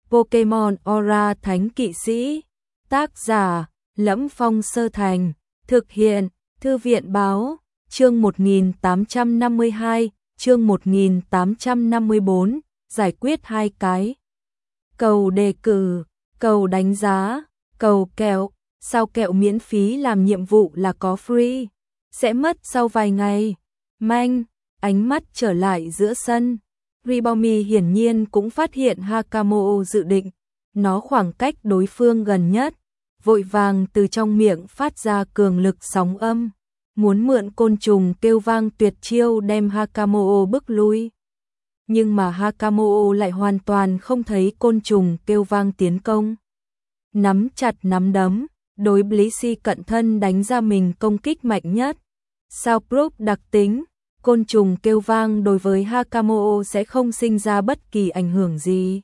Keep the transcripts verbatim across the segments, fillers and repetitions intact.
Pokemon Aura Thánh Kỵ Sĩ. Tác giả: Lẫm Phong Sơ Thành. Thực hiện: Thư viện Báo. Chương một nghìn tám trăm năm mươi hai, chương một nghìn tám trăm năm mươi bốn, giải quyết hai cái. Cầu đề cử, cầu đánh giá, cầu kẹo, sao kẹo miễn phí làm nhiệm vụ là có free, sẽ mất sau vài ngày. Manh, ánh mắt trở lại giữa sân. Ribomi hiển nhiên cũng phát hiện Hakamoto dự định, nó khoảng cách đối phương gần nhất, vội vàng từ trong miệng phát ra cường lực sóng âm, muốn mượn côn trùng kêu vang tuyệt chiêu đem Hakamoto bức lui. Nhưng mà Hakamoto lại hoàn toàn không thấy côn trùng kêu vang tiến công. Nắm chặt nắm đấm, đối Blissey cận thân đánh ra mình công kích mạnh nhất. Sao Proof đặc tính, côn trùng kêu vang đối với Hakamoto sẽ không sinh ra bất kỳ ảnh hưởng gì.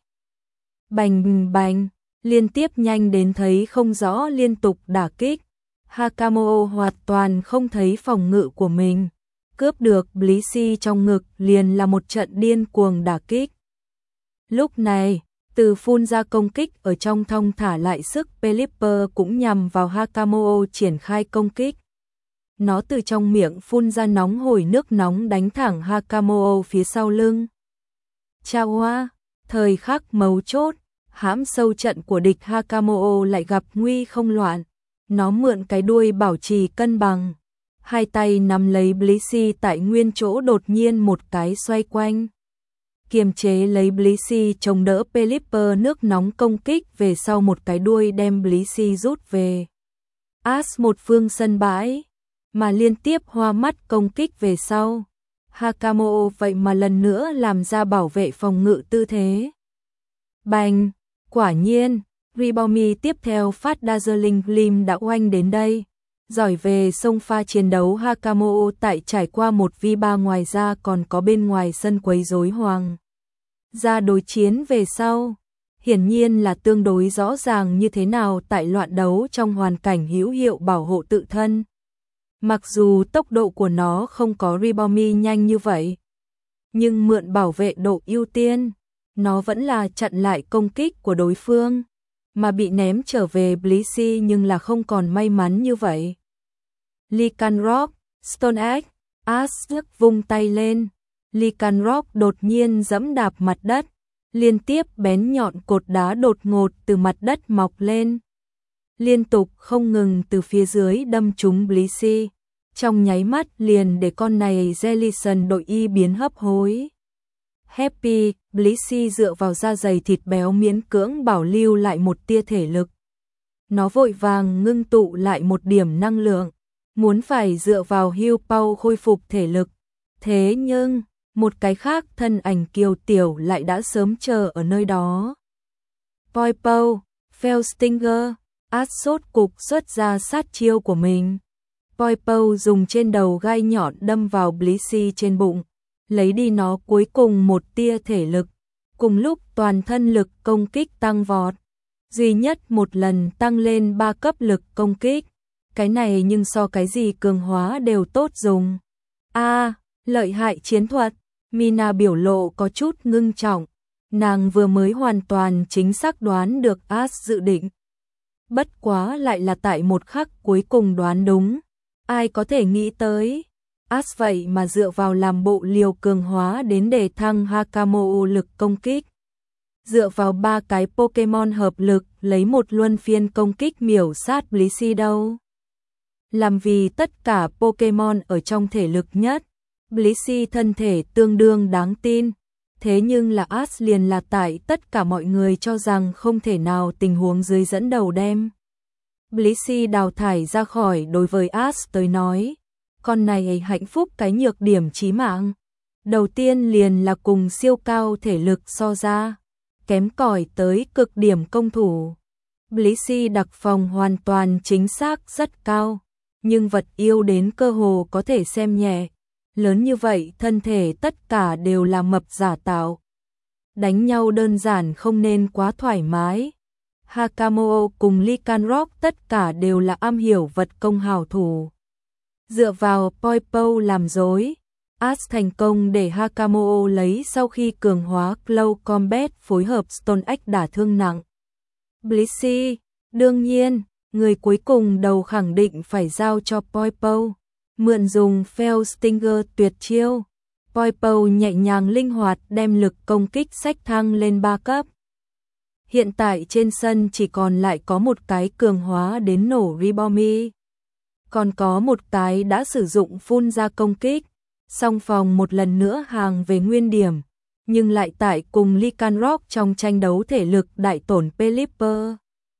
Bành bành, liên tiếp nhanh đến thấy không rõ liên tục đả kích. Hakamoto hoàn toàn không thấy phòng ngự của mình, cướp được Blissey trong ngực liền là một trận điên cuồng đả kích. Lúc này, từ phun ra công kích ở trong thong thả lại sức Pelipper cũng nhằm vào Hakamoto triển khai công kích. Nó từ trong miệng phun ra nóng hổi nước nóng đánh thẳng Hakamoto phía sau lưng. Chao hoa, thời khắc mấu chốt, hãm sâu trận của địch Hakamoto lại gặp nguy không loạn. Nó mượn cái đuôi bảo trì cân bằng, hai tay nắm lấy Blissey tại nguyên chỗ đột nhiên một cái xoay quanh. Kiềm chế lấy Blissey chống đỡ Pelipper nước nóng công kích về sau một cái đuôi đem Blissey rút về. As một phương sân bãi, mà liên tiếp hoa mắt công kích về sau. Hakamoto vậy mà lần nữa làm ra bảo vệ phòng ngự tư thế. Bành, quả nhiên, Ribomi tiếp theo phát Dazzling Gleam đã oanh đến đây. Giỏi về sông pha chiến đấu Hakamoto tại trải qua một vi ba ngoài ra còn có bên ngoài sân quấy rối hoàng. Ra đối chiến về sau, hiển nhiên là tương đối rõ ràng như thế nào tại loạn đấu trong hoàn cảnh hữu hiệu bảo hộ tự thân. Mặc dù tốc độ của nó không có Ribomi nhanh như vậy, nhưng mượn bảo vệ độ ưu tiên, nó vẫn là chặn lại công kích của đối phương, mà bị ném trở về Blissey nhưng là không còn may mắn như vậy. Lycanroc, Stone Egg, Ash vung tay lên, Lycanroc đột nhiên giẫm đạp mặt đất, liên tiếp bén nhọn cột đá đột ngột từ mặt đất mọc lên, liên tục không ngừng từ phía dưới đâm trúng Blissey, trong nháy mắt liền để con này Jellicent đội y biến hấp hối. Happy, Blissey dựa vào da dày thịt béo miễn cưỡng bảo lưu lại một tia thể lực. Nó vội vàng ngưng tụ lại một điểm năng lượng, muốn phải dựa vào Heal Pow khôi phục thể lực. Thế nhưng, một cái khác thân ảnh kiều tiểu lại đã sớm chờ ở nơi đó. Poipow, Felstinger, Ash sốt cục xuất ra sát chiêu của mình. Poipow dùng trên đầu gai nhọn đâm vào Blissey trên bụng, lấy đi nó cuối cùng một tia thể lực, cùng lúc toàn thân lực công kích tăng vọt, duy nhất một lần tăng lên ba cấp lực công kích, cái này nhưng so cái gì cường hóa đều tốt dùng. A, à, lợi hại chiến thuật, Mina biểu lộ có chút ngưng trọng, nàng vừa mới hoàn toàn chính xác đoán được Ash dự định. Bất quá lại là tại một khắc cuối cùng đoán đúng, ai có thể nghĩ tới. Ash vậy mà dựa vào làm bộ liều cường hóa đến để thăng Hakamoto lực công kích. Dựa vào ba cái Pokemon hợp lực lấy một luân phiên công kích miểu sát Blissey đâu. Làm vì tất cả Pokemon ở trong thể lực nhất, Blissey thân thể tương đương đáng tin. Thế nhưng là Ash liền là tại tất cả mọi người cho rằng không thể nào tình huống dưới dẫn đầu đem Blissey đào thải ra khỏi. Đối với Ash tới nói, con này hạnh phúc cái nhược điểm chí mạng. Đầu tiên liền là cùng siêu cao thể lực so ra, kém cỏi tới cực điểm công thủ. Blissey đặc phòng hoàn toàn chính xác rất cao, nhưng vật yêu đến cơ hồ có thể xem nhẹ. Lớn như vậy thân thể tất cả đều là mập giả tạo. Đánh nhau đơn giản không nên quá thoải mái. Hakamoto cùng Lycanroc tất cả đều là am hiểu vật công hảo thủ. Dựa vào Poipow làm dối, Ash thành công để Hakamoto lấy sau khi cường hóa Close Combat phối hợp Stone Axe đả thương nặng. Blissey, đương nhiên, người cuối cùng đầu khẳng định phải giao cho Poipo. Mượn dùng Fell Stinger tuyệt chiêu, Poipo nhẹ nhàng linh hoạt đem lực công kích sách thăng lên ba cấp. Hiện tại trên sân chỉ còn lại có một cái cường hóa đến nổ Ribomi. Còn có một cái đã sử dụng phun ra công kích. Song phòng một lần nữa hàng về nguyên điểm, nhưng lại tại cùng Lycanroc trong tranh đấu thể lực đại tổn Pelipper.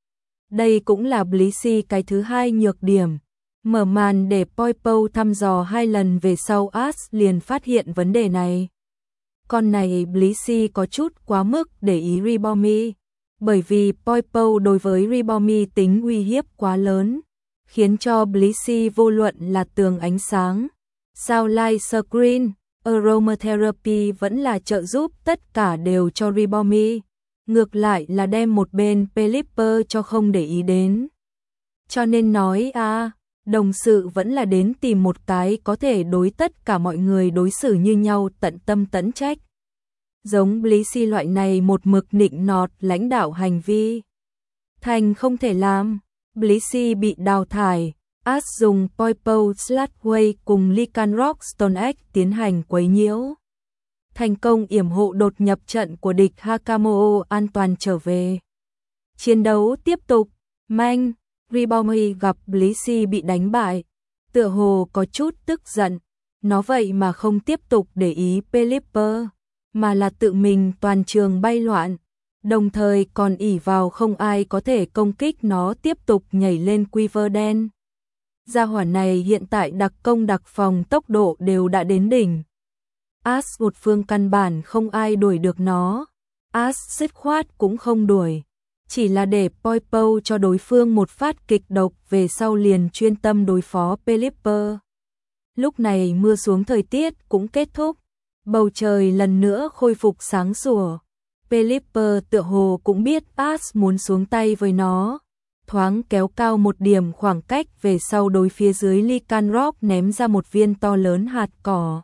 Đây cũng là Blissey cái thứ hai nhược điểm. Mở màn để Poipo thăm dò hai lần về sau Ash liền phát hiện vấn đề này. Con này Blissey có chút quá mức để ý Ribomi, bởi vì Poipo đối với Ribomi tính uy hiếp quá lớn, khiến cho Blissey vô luận là tường ánh sáng, Soundlight Screen, Aromatherapy vẫn là trợ giúp, tất cả đều cho Ribomi. Ngược lại là đem một bên Pelipper cho không để ý đến. Cho nên nói à, đồng sự vẫn là đến tìm một cái có thể đối tất cả mọi người đối xử như nhau tận tâm tận trách. Giống Blissey loại này một mực nịnh nọt lãnh đạo hành vi. Thành không thể làm, Blissey bị đào thải. Ash dùng Poipo Slashway cùng Lycanroc Stone Axe tiến hành quấy nhiễu. Thành công yểm hộ đột nhập trận của địch, Hakamoto an toàn trở về. Chiến đấu tiếp tục, Manh, Ribomi gặp Blissey bị đánh bại. Tựa hồ có chút tức giận, nó vậy mà không tiếp tục để ý Pelipper, mà là tự mình toàn trường bay loạn. Đồng thời còn ỷ vào không ai có thể công kích nó tiếp tục nhảy lên Quiver đen. Gia hỏa này hiện tại đặc công đặc phòng tốc độ đều đã đến đỉnh. Ash một phương căn bản không ai đuổi được nó. Ash dứt khoát cũng không đuổi, chỉ là để Poipo cho đối phương một phát kịch độc, về sau liền chuyên tâm đối phó Pelipper. Lúc này mưa xuống, thời tiết cũng kết thúc, bầu trời lần nữa khôi phục sáng sủa. Pelipper tựa hồ cũng biết Ash muốn xuống tay với nó, thoáng kéo cao một điểm khoảng cách, về sau đối phía dưới Lycanroc ném ra một viên to lớn hạt cỏ.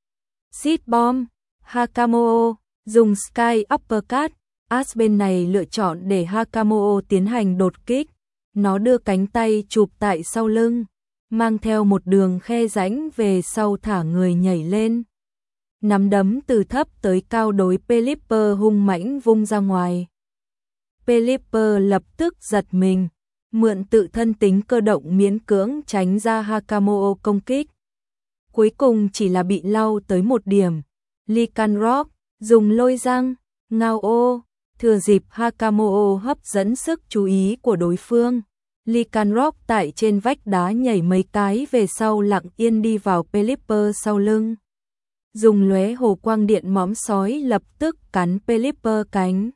Seed Bomb, Hakamoto dùng Sky Uppercut. Ash bên này lựa chọn để Hakamoto tiến hành đột kích. Nó đưa cánh tay chụp tại sau lưng, mang theo một đường khe rãnh, về sau thả người nhảy lên. Nắm đấm từ thấp tới cao đối Pelipper hung mãnh vung ra ngoài. Pelipper lập tức giật mình, mượn tự thân tính cơ động miễn cưỡng tránh ra Hakamoto công kích. Cuối cùng chỉ là bị lau tới một điểm. Lycanroc dùng lôi răng, ngao ô, thừa dịp Hakamoto hấp dẫn sức chú ý của đối phương. Lycanroc tại trên vách đá nhảy mấy cái, về sau lặng yên đi vào Pelipper sau lưng. Dùng lóe hồ quang điện móm sói lập tức cắn Pelipper cánh.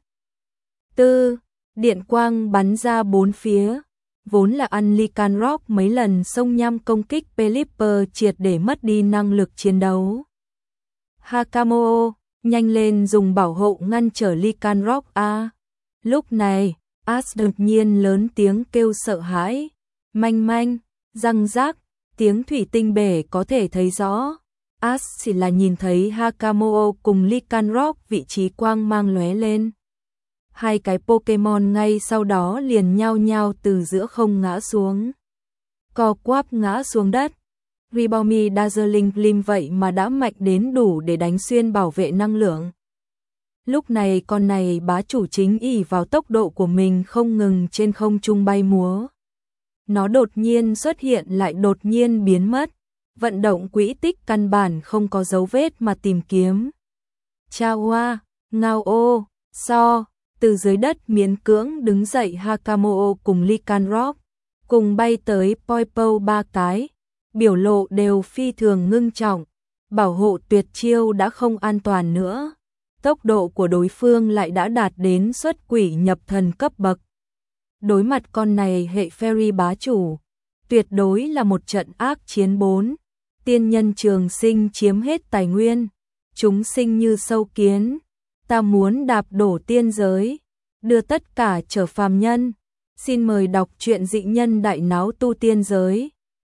Tư, điện quang bắn ra bốn phía. Vốn là ăn Lycanroc mấy lần xông nhăm công kích, Pelipper triệt để mất đi năng lực chiến đấu. Hakamoto, nhanh lên dùng bảo hộ ngăn trở Lycanroc a. Lúc này, Ash đột nhiên lớn tiếng kêu sợ hãi. Manh manh, răng rác, tiếng thủy tinh bể có thể thấy rõ. Ash chỉ là nhìn thấy Hakamoto cùng Lycanroc vị trí quang mang lóe lên. Hai cái Pokemon ngay sau đó liền nhao nhao từ giữa không ngã xuống. Co quắp ngã xuống đất. Ribomi Dazzling Gleam vậy mà đã mạnh đến đủ để đánh xuyên bảo vệ năng lượng. Lúc này con này bá chủ chính ỷ vào tốc độ của mình không ngừng trên không trung bay múa. Nó đột nhiên xuất hiện lại đột nhiên biến mất. Vận động quỹ tích căn bản không có dấu vết mà tìm kiếm. Chawa, ngao ô, so, từ dưới đất miễn cưỡng đứng dậy Hakamoto cùng Lycanroc, cùng bay tới Poipo ba cái, biểu lộ đều phi thường ngưng trọng, bảo hộ tuyệt chiêu đã không an toàn nữa. Tốc độ của đối phương lại đã đạt đến xuất quỷ nhập thần cấp bậc. Đối mặt con này hệ Fairy bá chủ, tuyệt đối là một trận ác chiến. Bốn tiên nhân trường sinh chiếm hết tài nguyên, chúng sinh như sâu kiến, ta muốn đạp đổ tiên giới, đưa tất cả trở phàm nhân. Xin mời đọc truyện Dị Nhân Đại Náo Tu Tiên Giới.